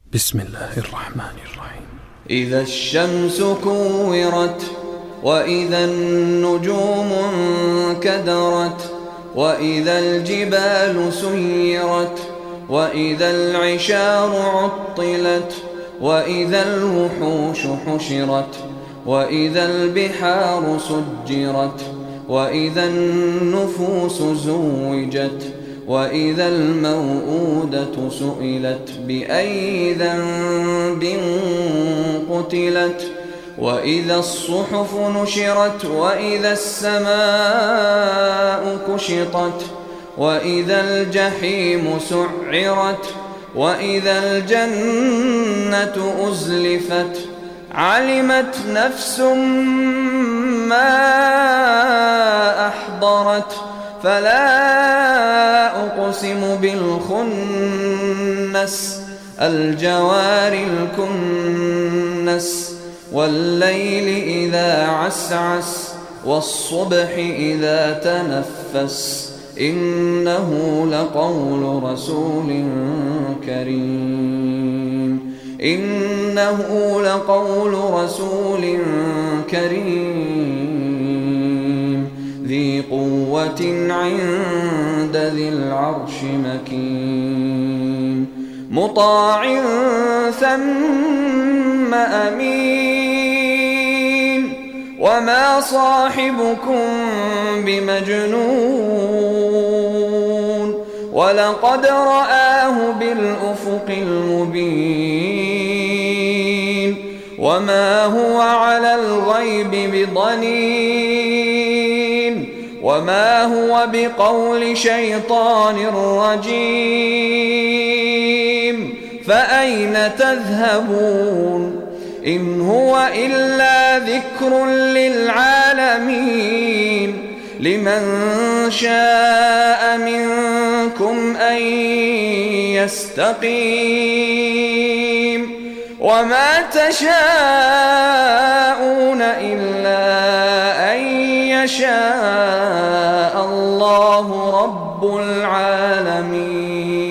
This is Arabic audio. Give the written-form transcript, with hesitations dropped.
بسم الله الرحمن الرحيم. إذا الشمس كورت وإذا النجوم انكدرت وإذا الجبال سيرت وإذا العشار عطلت وإذا الوحوش حشرت وإذا البحار سجرت وإذا النفوس زوجت وإذا الموءودة سئلت بأي ذنب قتلت وإذا الصحف نشرت وإذا السماء كشطت وإذا الجحيم سعرت وإذا الجنة أزلفت علمت نفس ما أحضرت فلا أقسم بالخنس الجوار الكنس والليل إذا عسعس والصبح إذا تنفس إنه لقول رسول كريم ذي قوة عند ذي العرش مكين مطاع ثم أمين وما صاحبكم بمجنون ولقد رآه بالأفق المبين وما هو على الغيب بضنين وما هو بقول شيطان رجيم فأين تذهبون إن هو إلا ذكر للعالمين لمن شاء منكم أن يستقيم وما تشاءون إلا أن يشاء الله رب العالمين.